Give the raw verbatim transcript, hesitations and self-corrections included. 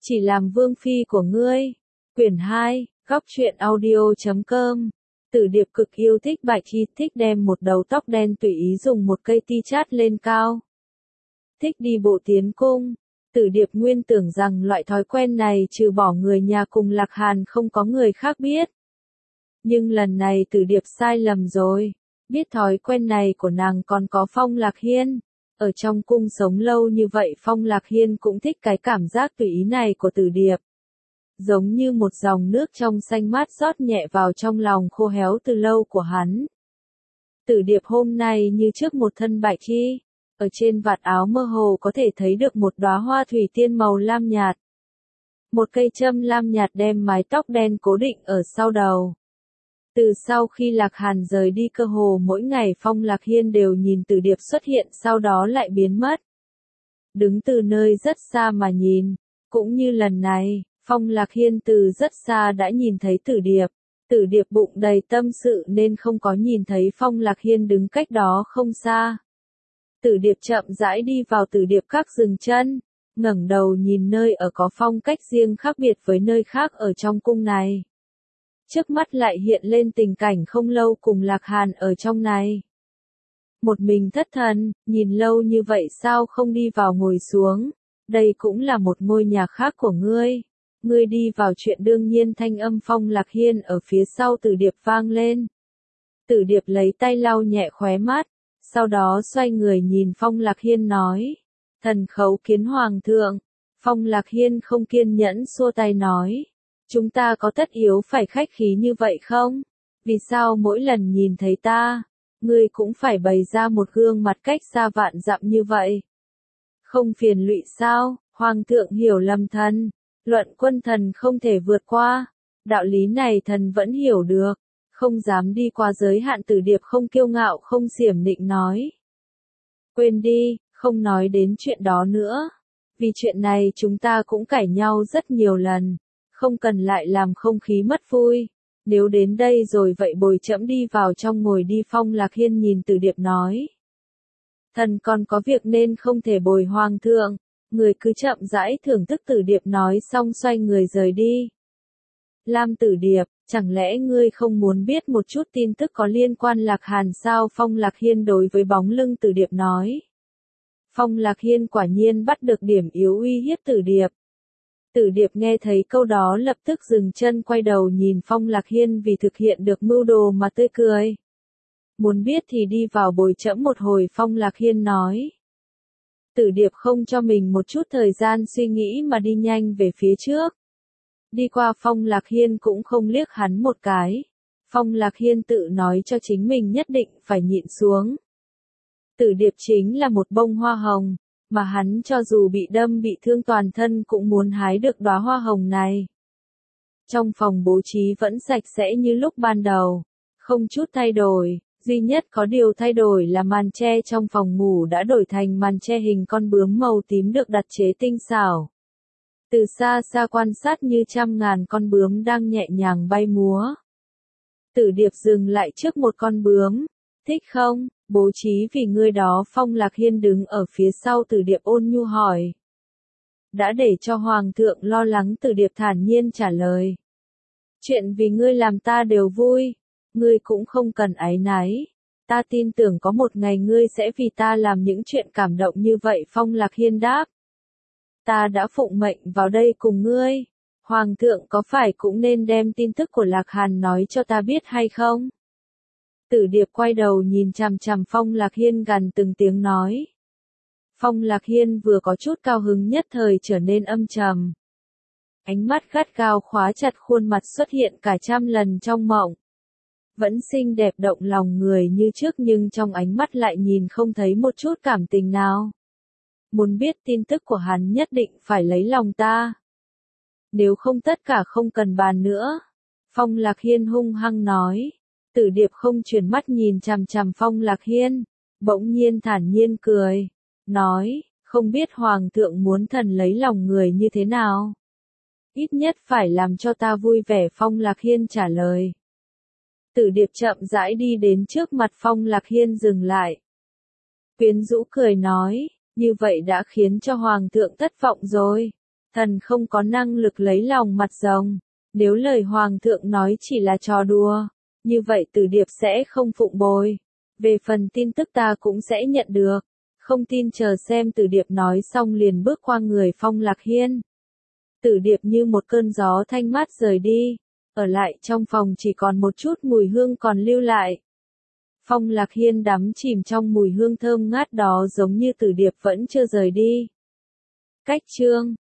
Chỉ làm vương phi của ngươi. Quyển hai, góc truyện audio chấm com. Tử Điệp cực yêu thích Bạch Chi, thích đem một đầu tóc đen tùy ý dùng một cây ti chát lên cao. Thích đi bộ tiến cung. Tử Điệp nguyên tưởng rằng loại thói quen này trừ bỏ người nhà cùng Lạc Hàn không có người khác biết. Nhưng lần này Tử Điệp sai lầm rồi. Biết thói quen này của nàng còn có Phong Lạc Hiên. Ở trong cung sống lâu như vậy Phong Lạc Hiên cũng thích cái cảm giác tùy ý này của Tử Điệp. Giống như một dòng nước trong xanh mát rót nhẹ vào trong lòng khô héo từ lâu của hắn. Tử Điệp hôm nay như trước một thân bạch chi, ở trên vạt áo mơ hồ có thể thấy được một đóa hoa thủy tiên màu lam nhạt. Một cây châm lam nhạt đem mái tóc đen cố định ở sau đầu. Từ sau khi Lạc Hàn rời đi cơ hồ mỗi ngày Phong Lạc Hiên đều nhìn Tử Điệp xuất hiện sau đó lại biến mất. Đứng từ nơi rất xa mà nhìn, cũng như lần này, Phong Lạc Hiên từ rất xa đã nhìn thấy Tử Điệp. Tử Điệp bụng đầy tâm sự nên không có nhìn thấy Phong Lạc Hiên đứng cách đó không xa. Tử Điệp chậm rãi đi vào Tử Điệp các dừng chân, ngẩng đầu nhìn nơi ở có phong cách riêng khác biệt với nơi khác ở trong cung này. Trước mắt lại hiện lên tình cảnh không lâu cùng Lạc Hàn ở trong này. Một mình thất thần, nhìn lâu như vậy sao không đi vào ngồi xuống, đây cũng là một ngôi nhà khác của ngươi. Ngươi đi vào chuyện đương nhiên thanh âm Phong Lạc Hiên ở phía sau Tử Điệp vang lên. Tử Điệp lấy tay lau nhẹ khóe mắt, sau đó xoay người nhìn Phong Lạc Hiên nói. Thần khấu kiến hoàng thượng. Phong Lạc Hiên không kiên nhẫn xua tay nói. Chúng ta có tất yếu phải khách khí như vậy không? Vì sao mỗi lần nhìn thấy ta, ngươi cũng phải bày ra một gương mặt cách xa vạn dặm như vậy? Không phiền lụy sao? Hoàng thượng hiểu lầm thần. Luận quân thần không thể vượt qua. Đạo lý này thần vẫn hiểu được. Không dám đi qua giới hạn. Tử Điệp không kiêu ngạo không xiểm nịnh nói. Quên đi, không nói đến chuyện đó nữa. Vì chuyện này chúng ta cũng cãi nhau rất nhiều lần. Không cần lại làm không khí mất vui. Nếu đến đây rồi vậy bồi trẫm đi vào trong ngồi đi. Phong Lạc Hiên nhìn Tử Điệp nói. Thần còn có việc nên không thể bồi hoàng thượng. Người cứ chậm rãi thưởng thức. Tử Điệp nói xong xoay người rời đi. Lam Tử Điệp, chẳng lẽ ngươi không muốn biết một chút tin tức có liên quan Lạc Hàn sao? Phong Lạc Hiên đối với bóng lưng Tử Điệp nói. Phong Lạc Hiên quả nhiên bắt được điểm yếu uy hiếp Tử Điệp. Tử Điệp nghe thấy câu đó lập tức dừng chân quay đầu nhìn Phong Lạc Hiên vì thực hiện được mưu đồ mà tươi cười. Muốn biết thì đi vào bồi trẫm một hồi. Phong Lạc Hiên nói. Tử Điệp không cho mình một chút thời gian suy nghĩ mà đi nhanh về phía trước. Đi qua Phong Lạc Hiên cũng không liếc hắn một cái. Phong Lạc Hiên tự nói cho chính mình nhất định phải nhịn xuống. Tử Điệp chính là một bông hoa hồng, mà hắn cho dù bị đâm bị thương toàn thân cũng muốn hái được đóa hoa hồng này. Trong phòng bố trí vẫn sạch sẽ như lúc ban đầu, không chút thay đổi. Duy nhất có điều thay đổi là màn che trong phòng ngủ đã đổi thành màn che hình con bướm màu tím được đặt chế tinh xảo. Từ xa xa quan sát như trăm ngàn con bướm đang nhẹ nhàng bay múa. Tử Điệp dừng lại trước một con bướm. Thích không? Bố trí vì ngươi đó. Phong Lạc Hiên đứng ở phía sau Tử Điệp ôn nhu hỏi. Đã để cho hoàng thượng lo lắng. Tử Điệp thản nhiên trả lời. Chuyện vì ngươi làm ta đều vui. Ngươi cũng không cần áy náy. Ta tin tưởng có một ngày ngươi sẽ vì ta làm những chuyện cảm động như vậy. Phong Lạc Hiên đáp. Ta đã phụng mệnh vào đây cùng ngươi. Hoàng thượng có phải cũng nên đem tin tức của Lạc Hàn nói cho ta biết hay không? Tử Điệp quay đầu nhìn chằm chằm Phong Lạc Hiên gần từng tiếng nói. Phong Lạc Hiên vừa có chút cao hứng nhất thời trở nên âm trầm. Ánh mắt gắt gao khóa chặt khuôn mặt xuất hiện cả trăm lần trong mộng. Vẫn xinh đẹp động lòng người như trước nhưng trong ánh mắt lại nhìn không thấy một chút cảm tình nào. Muốn biết tin tức của hắn nhất định phải lấy lòng ta. Nếu không tất cả không cần bàn nữa. Phong Lạc Hiên hung hăng nói. Tử Điệp không chuyển mắt nhìn chằm chằm Phong Lạc Hiên. Bỗng nhiên thản nhiên cười. Nói, không biết hoàng thượng muốn thần lấy lòng người như thế nào. Ít nhất phải làm cho ta vui vẻ. Phong Lạc Hiên trả lời. Tử Điệp chậm rãi đi đến trước mặt Phong Lạc Hiên dừng lại. Quyến rũ cười nói, như vậy đã khiến cho hoàng thượng thất vọng rồi. Thần không có năng lực lấy lòng mặt rồng. Nếu lời hoàng thượng nói chỉ là trò đùa, như vậy Tử Điệp sẽ không phụng bồi. Về phần tin tức ta cũng sẽ nhận được. Không tin chờ xem. Tử Điệp nói xong liền bước qua người Phong Lạc Hiên. Tử Điệp như một cơn gió thanh mát rời đi. Ở lại trong phòng chỉ còn một chút mùi hương còn lưu lại. Phong Lạc Hiên đắm chìm trong mùi hương thơm ngát đó giống như Tử Điệp vẫn chưa rời đi. Cách chương